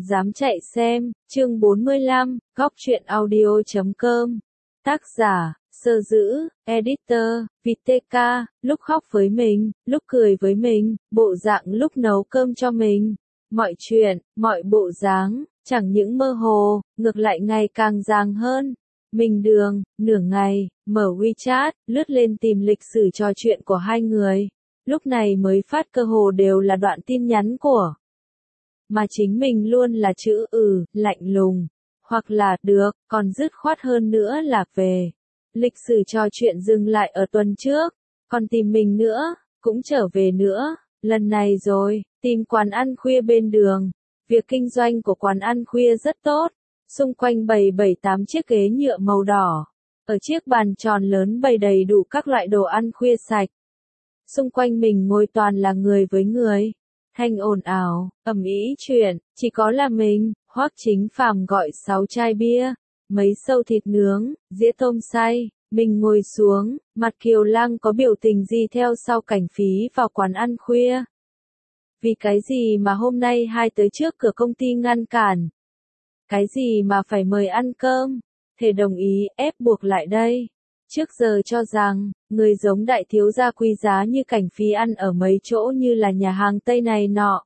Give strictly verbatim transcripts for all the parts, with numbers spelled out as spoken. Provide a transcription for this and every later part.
Dám chạy xem, chương bốn mươi lăm, góc truyện audio chấm com. Tác giả, Sơ Dữ, Editor, vê tê ca, lúc khóc với mình, lúc cười với mình, bộ dạng lúc nấu cơm cho mình. Mọi chuyện, mọi bộ dáng, chẳng những mơ hồ, ngược lại ngày càng ràng hơn. Mình đường, nửa ngày, mở WeChat, lướt lên tìm lịch sử trò chuyện của hai người. Lúc này mới phát cơ hồ đều là đoạn tin nhắn của. Mà chính mình luôn là chữ ừ, lạnh lùng, hoặc là được, còn dứt khoát hơn nữa là về. Lịch sử trò chuyện dừng lại ở tuần trước, còn tìm mình nữa, cũng trở về nữa, lần này rồi, tìm quán ăn khuya bên đường. Việc kinh doanh của quán ăn khuya rất tốt, xung quanh bày bảy tám chiếc ghế nhựa màu đỏ. Ở chiếc bàn tròn lớn bày đầy đủ các loại đồ ăn khuya sạch. Xung quanh mình ngồi toàn là người với người. Thanh ồn ào, ầm ĩ chuyện, chỉ có là mình, Hoắc Chính Phàm gọi sáu chai bia, mấy sâu thịt nướng, dĩa tôm xay, mình ngồi xuống, mặt Kiều Lăng có biểu tình gì theo sau Cảnh Phí vào quán ăn khuya. Vì cái gì mà hôm nay hai tới trước cửa công ty ngăn cản? Cái gì mà phải mời ăn cơm? Thể đồng ý, ép buộc lại đây. Trước giờ cho rằng, người giống đại thiếu gia quý giá như Cảnh Phí ăn ở mấy chỗ như là nhà hàng Tây này nọ.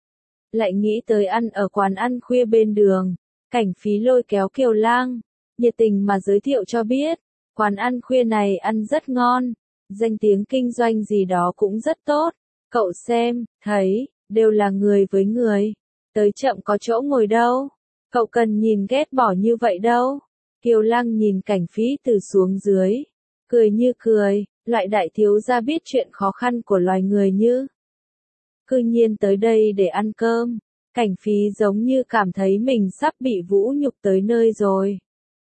Lại nghĩ tới ăn ở quán ăn khuya bên đường. Cảnh Phí lôi kéo Kiều Lang, nhiệt tình mà giới thiệu cho biết, quán ăn khuya này ăn rất ngon, danh tiếng kinh doanh gì đó cũng rất tốt. Cậu xem, thấy, đều là người với người, tới chậm có chỗ ngồi đâu, cậu cần nhìn ghét bỏ như vậy đâu. Kiều Lăng nhìn Cảnh Phí từ xuống dưới, cười như cười, loại đại thiếu gia biết chuyện khó khăn của loài người như. Cư nhiên tới đây để ăn cơm, Cảnh Phí giống như cảm thấy mình sắp bị vũ nhục tới nơi rồi.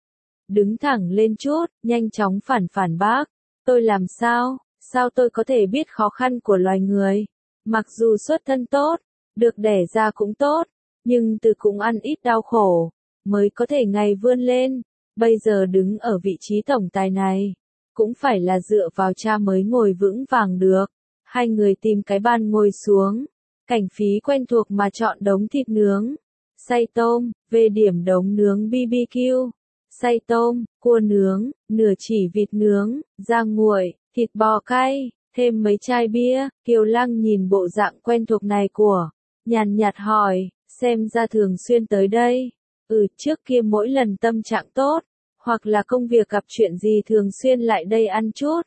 Đứng thẳng lên chút, nhanh chóng phản phản bác, tôi làm sao, sao tôi có thể biết khó khăn của loài người, mặc dù xuất thân tốt, được đẻ ra cũng tốt, nhưng từ cũng ăn ít đau khổ, mới có thể ngày vươn lên. Bây giờ đứng ở vị trí tổng tài này, cũng phải là dựa vào cha mới ngồi vững vàng được. Hai người tìm cái bàn ngồi xuống, Cảnh Phí quen thuộc mà chọn đống thịt nướng, xay tôm, về điểm đống nướng bê bê kiu, xay tôm, cua nướng, nửa chỉ vịt nướng, da nguội, thịt bò cay, thêm mấy chai bia. Kiều Lăng nhìn bộ dạng quen thuộc này của, nhàn nhạt hỏi, xem ra thường xuyên tới đây. Ừ, trước kia mỗi lần tâm trạng tốt, hoặc là công việc gặp chuyện gì thường xuyên lại đây ăn chút.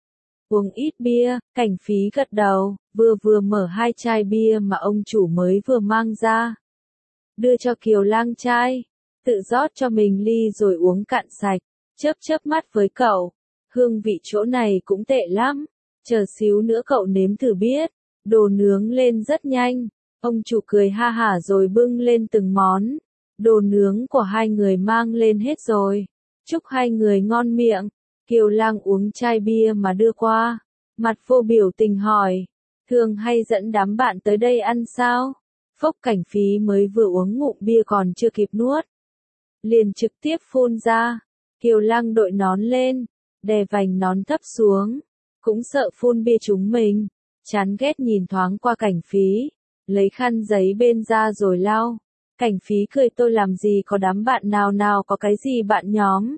Uống ít bia, Cảnh Phí gật đầu, vừa vừa mở hai chai bia mà ông chủ mới vừa mang ra. Đưa cho Kiều Lang chai, tự rót cho mình ly rồi uống cạn sạch, chớp chớp mắt với cậu. Hương vị chỗ này cũng tệ lắm, chờ xíu nữa cậu nếm thử biết, đồ nướng lên rất nhanh. Ông chủ cười ha hả rồi bưng lên từng món. Đồ nướng của hai người mang lên hết rồi. Chúc hai người ngon miệng. Kiều Lang uống chai bia mà đưa qua. Mặt vô biểu tình hỏi. Thường hay dẫn đám bạn tới đây ăn sao? Phốc Cảnh Phí mới vừa uống ngụm bia còn chưa kịp nuốt. Liền trực tiếp phun ra. Kiều Lang đội nón lên. Đè vành nón thấp xuống. Cũng sợ phun bia chúng mình. Chán ghét nhìn thoáng qua Cảnh Phí. Lấy khăn giấy bên ra rồi lau. Cảnh Phí cười, tôi làm gì có đám bạn nào nào có cái gì bạn nhóm.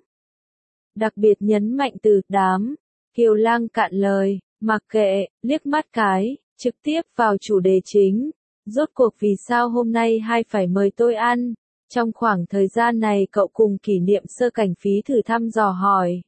Đặc biệt nhấn mạnh từ đám. Kiều Lang cạn lời, mặc kệ, liếc mắt cái, trực tiếp vào chủ đề chính. Rốt cuộc vì sao hôm nay hai phải mời tôi ăn? Trong khoảng thời gian này cậu cùng kỷ niệm sơ Cảnh Phí thử thăm dò hỏi.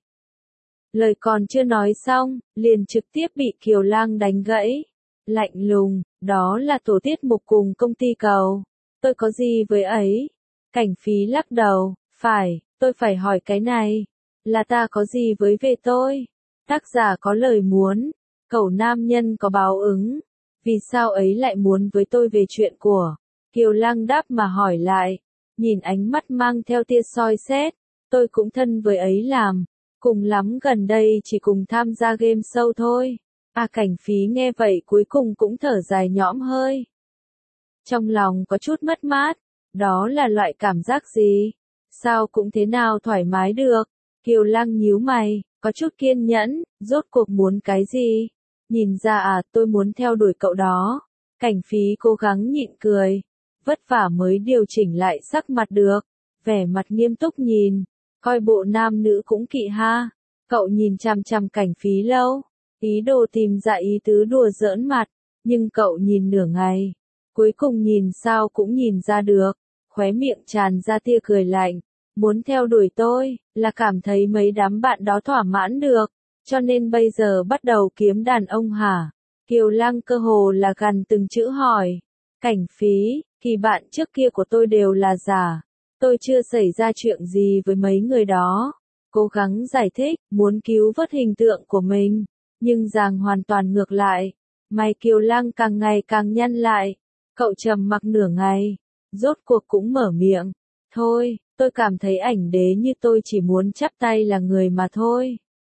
Lời còn chưa nói xong, liền trực tiếp bị Kiều Lang đánh gãy. Lạnh lùng, đó là tổ tiết mục cùng công ty cầu. Tôi có gì với ấy? Cảnh Phí lắc đầu, phải, tôi phải hỏi cái này. Là ta có gì với về tôi? Tác giả có lời muốn, cậu nam nhân có báo ứng. Vì sao ấy lại muốn với tôi về chuyện của? Kiều Lang đáp mà hỏi lại, nhìn ánh mắt mang theo tia soi xét. Tôi cũng thân với ấy làm, cùng lắm gần đây chỉ cùng tham gia game show thôi. À, Cảnh Phí nghe vậy cuối cùng cũng thở dài nhõm hơi. Trong lòng có chút mất mát, đó là loại cảm giác gì? Sao cũng thế nào thoải mái được? Kiều Lang nhíu mày, có chút kiên nhẫn, rốt cuộc muốn cái gì? Nhìn ra à, tôi muốn theo đuổi cậu đó. Cảnh Phí cố gắng nhịn cười. vất vả mới điều chỉnh lại sắc mặt được, vẻ mặt nghiêm túc nhìn, coi bộ nam nữ cũng kỵ ha. Cậu nhìn chằm chằm Cảnh Phí lâu, ý đồ tìm ra ý tứ đùa giỡn mặt, nhưng cậu nhìn nửa ngày, cuối cùng nhìn sao cũng nhìn ra được, khóe miệng tràn ra tia cười lạnh, muốn theo đuổi tôi, là cảm thấy mấy đám bạn đó thỏa mãn được, cho nên bây giờ bắt đầu kiếm đàn ông hả? Kiều Lăng cơ hồ là gằn từng chữ hỏi, Cảnh Phí, thì bạn trước kia của tôi đều là giả, tôi chưa xảy ra chuyện gì với mấy người đó. Cố gắng giải thích, muốn cứu vớt hình tượng của mình, nhưng Giang hoàn toàn ngược lại. Mày Kiều Lăng càng ngày càng nhăn lại, cậu trầm mặc nửa ngày, rốt cuộc cũng mở miệng. Thôi, tôi cảm thấy ảnh đế như tôi chỉ muốn chắp tay là người mà thôi.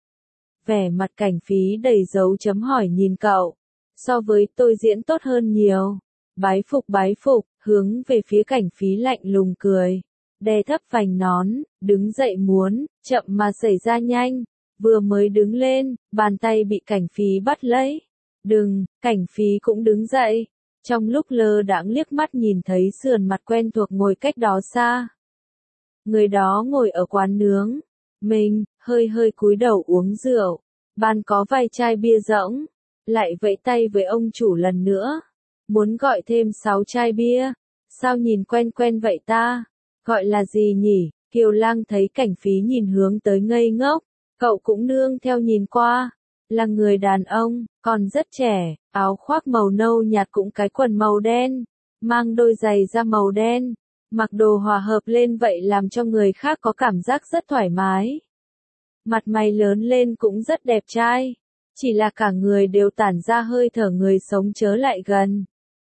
Vẻ mặt Cảnh Phí đầy dấu chấm hỏi nhìn cậu, so với tôi diễn tốt hơn nhiều. Bái phục bái phục, hướng về phía Cảnh Phí lạnh lùng cười. Đè thấp vành nón, đứng dậy muốn, chậm mà xảy ra nhanh, vừa mới đứng lên, bàn tay bị Cảnh Phí bắt lấy. Đừng, Cảnh Phí cũng đứng dậy, trong lúc lơ đãng liếc mắt nhìn thấy sườn mặt quen thuộc ngồi cách đó xa. Người đó ngồi ở quán nướng, mình, hơi hơi cúi đầu uống rượu, bàn có vài chai bia rỗng, lại vẫy tay với ông chủ lần nữa, muốn gọi thêm sáu chai bia, sao nhìn quen quen vậy ta? Gọi là gì nhỉ? Kiều Lang thấy Cảnh Phí nhìn hướng tới ngây ngốc, cậu cũng nương theo nhìn qua, là người đàn ông, còn rất trẻ, áo khoác màu nâu nhạt cũng cái quần màu đen, mang đôi giày da màu đen, mặc đồ hòa hợp lên vậy làm cho người khác có cảm giác rất thoải mái. Mặt mày lớn lên cũng rất đẹp trai, chỉ là cả người đều tản ra hơi thở người sống chớ lại gần.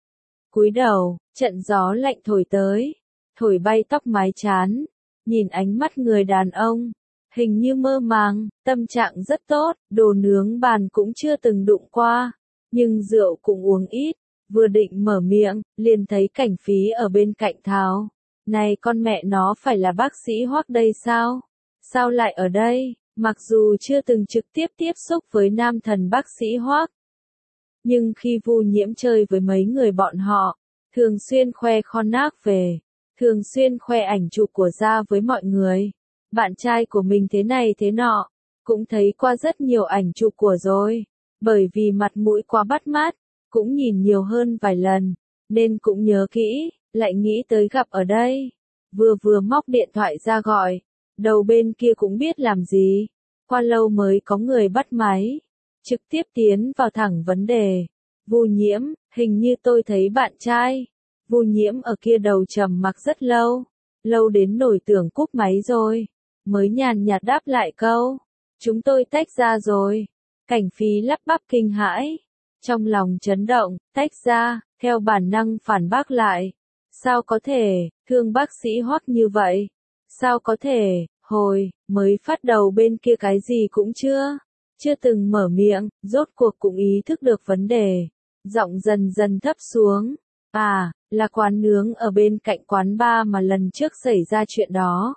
Cúi đầu, trận gió lạnh thổi tới, thổi bay tóc mái chán, nhìn ánh mắt người đàn ông, hình như mơ màng, tâm trạng rất tốt, đồ nướng bàn cũng chưa từng đụng qua, nhưng rượu cũng uống ít, vừa định mở miệng, liền thấy Cảnh Phí ở bên cạnh tháo. Này con mẹ nó phải là bác sĩ Hoắc đây sao? Sao lại ở đây? Mặc dù chưa từng trực tiếp tiếp xúc với nam thần bác sĩ Hoắc, nhưng khi Vu Nhiễm chơi với mấy người bọn họ, thường xuyên khoe con nác về, thường xuyên khoe ảnh chụp của Gia với mọi người. Bạn trai của mình thế này thế nọ, cũng thấy qua rất nhiều ảnh chụp của rồi, bởi vì mặt mũi quá bắt mắt, cũng nhìn nhiều hơn vài lần, nên cũng nhớ kỹ, lại nghĩ tới gặp ở đây. Vừa vừa móc điện thoại ra gọi, đầu bên kia cũng biết làm gì, qua lâu mới có người bắt máy, trực tiếp tiến vào thẳng vấn đề. Vu Nhiễm, hình như tôi thấy bạn trai. Vu Nhiễm ở kia đầu trầm mặc rất lâu, lâu đến nổi tưởng cúp máy rồi, mới nhàn nhạt đáp lại câu, chúng tôi tách ra rồi. Cảnh Phí lắp bắp kinh hãi, trong lòng chấn động, tách ra, theo bản năng phản bác lại. Sao có thể, thương bác sĩ Hoắc như vậy? Sao có thể, hồi, mới phát đầu bên kia cái gì cũng chưa, chưa từng mở miệng, rốt cuộc cũng ý thức được vấn đề, giọng dần dần thấp xuống. À, là quán nướng ở bên cạnh quán bar mà lần trước xảy ra chuyện đó.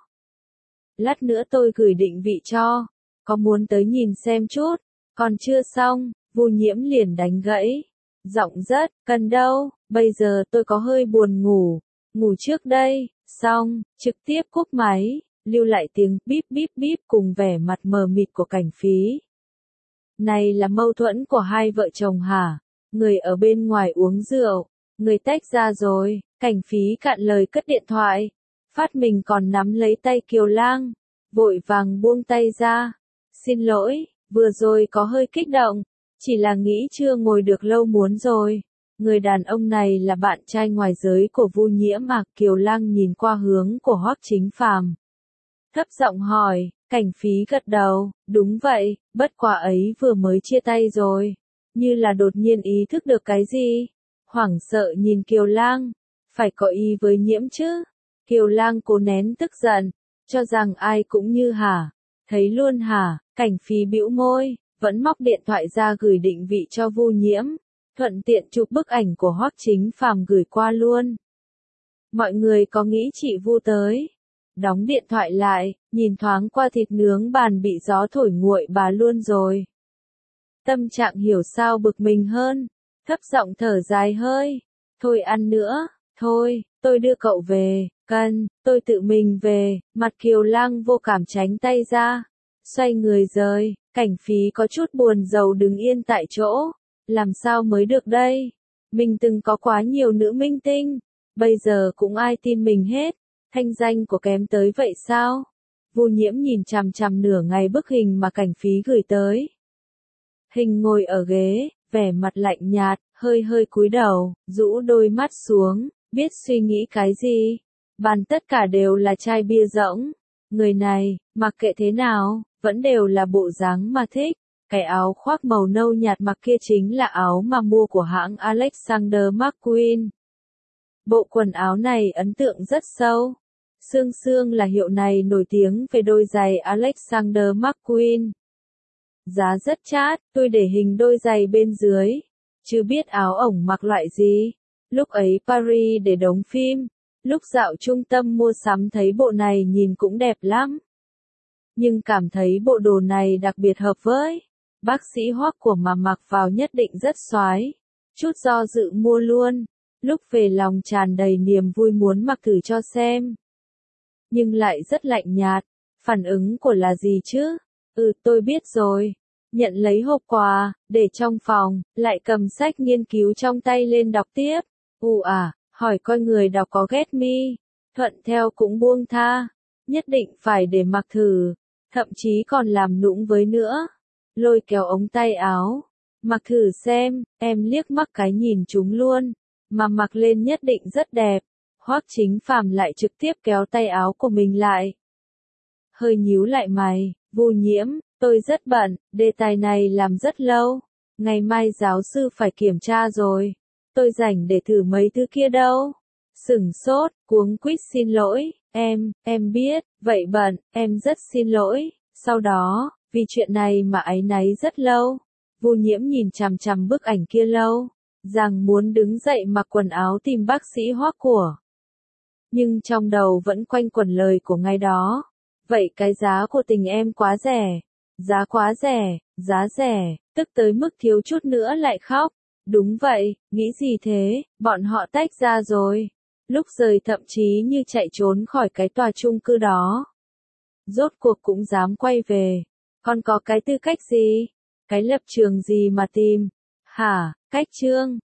Lát nữa tôi gửi định vị cho, có muốn tới nhìn xem chút, còn chưa xong, Vu Nhiễm liền đánh gãy. Giọng rất, cần đâu, bây giờ tôi có hơi buồn ngủ, ngủ trước đây, xong, trực tiếp cúp máy, lưu lại tiếng bíp bíp bíp cùng vẻ mặt mờ mịt của Cảnh Phí. Này là mâu thuẫn của hai vợ chồng hả? Người ở bên ngoài uống rượu, người tách ra rồi. Cảnh Phí cạn lời cất điện thoại, phát mình còn nắm lấy tay Kiều Lang, vội vàng buông tay ra. Xin lỗi, vừa rồi có hơi kích động, chỉ là nghĩ chưa ngồi được lâu muốn rồi. Người đàn ông này là bạn trai ngoài giới của Vu Nhiễm mà. Kiều Lang nhìn qua hướng của Hoắc Chính Phàm, thấp giọng hỏi. Cảnh Phí gật đầu, đúng vậy, bất quá ấy vừa mới chia tay rồi, như là đột nhiên ý thức được cái gì, hoảng sợ nhìn Kiều Lang, phải có ý với Nhiễm chứ. Kiều Lang cố nén tức giận, cho rằng ai cũng như hả, thấy luôn hả. Cảnh Phí bĩu môi, vẫn móc điện thoại ra gửi định vị cho Vu Nhiễm, thuận tiện chụp bức ảnh của Hoắc Chính Phàm gửi qua luôn. Mọi người có nghĩ chị Vu tới? Đóng điện thoại lại, nhìn thoáng qua thịt nướng bàn bị gió thổi nguội bà luôn rồi. Tâm trạng hiểu sao bực mình hơn, thấp giọng thở dài hơi, thôi ăn nữa, Thôi, tôi đưa cậu về, cần, tôi tự mình về, mặt Kiều Lang vô cảm tránh tay ra, xoay người rời, Cảnh Phí có chút buồn rầu đứng yên tại chỗ, làm sao mới được đây? Mình từng có quá nhiều nữ minh tinh, bây giờ cũng ai tin mình hết, thanh danh của kém tới vậy sao? Vu Nhiễm nhìn chằm chằm nửa ngày bức hình mà Cảnh Phí gửi tới. Hình ngồi ở ghế, vẻ mặt lạnh nhạt, hơi hơi cúi đầu, rũ đôi mắt xuống, biết suy nghĩ cái gì. Bàn tất cả đều là chai bia rỗng. Người này, mặc kệ thế nào, vẫn đều là bộ dáng mà thích. Cái áo khoác màu nâu nhạt mặc kia chính là áo mà mua của hãng Alexander McQueen. Bộ quần áo này ấn tượng rất sâu. Sương Sương là hiệu này nổi tiếng về đôi giày Alexander McQueen. Giá rất chát, tôi để hình đôi giày bên dưới. Chứ biết áo ổng mặc loại gì. Lúc ấy Paris để đóng phim. Lúc dạo trung tâm mua sắm thấy bộ này nhìn cũng đẹp lắm. Nhưng cảm thấy bộ đồ này đặc biệt hợp với bác sĩ Hoắc của mà mặc vào nhất định rất xoái. Chút do dự mua luôn. Lúc về lòng tràn đầy niềm vui muốn mặc thử cho xem. Nhưng lại rất lạnh nhạt. Phản ứng của là gì chứ? Ừ, tôi biết rồi. Nhận lấy hộp quà, để trong phòng, lại cầm sách nghiên cứu trong tay lên đọc tiếp. Ù à, hỏi coi người đọc có ghét mi. Thuận theo cũng buông tha. Nhất định phải để mặc thử. Thậm chí còn làm nũng với nữa. Lôi kéo ống tay áo. Mặc thử xem, em liếc mắt cái nhìn chúng luôn. Mà mặc lên nhất định rất đẹp. Hoắc Chính Phàm lại trực tiếp kéo tay áo của mình lại. Hơi nhíu lại mày, Vu Nhiễm, tôi rất bận, đề tài này làm rất lâu. Ngày mai giáo sư phải kiểm tra rồi. Tôi rảnh để thử mấy thứ kia đâu. Sửng sốt, cuống quýt xin lỗi, em, em biết, vậy bận, em rất xin lỗi. Sau đó, vì chuyện này mà áy náy rất lâu. Vu Nhiễm nhìn chằm chằm bức ảnh kia lâu, rằng muốn đứng dậy mặc quần áo tìm bác sĩ Hoắc của. Nhưng trong đầu vẫn quanh quẩn lời của ngày đó. Vậy cái giá của tình em quá rẻ. Giá quá rẻ, giá rẻ, tức tới mức thiếu chút nữa lại khóc. Đúng vậy, nghĩ gì thế, bọn họ tách ra rồi. Lúc rời thậm chí như chạy trốn khỏi cái tòa chung cư đó. Rốt cuộc cũng dám quay về. Còn có cái tư cách gì? Cái lập trường gì mà tìm? Hả, cách trương?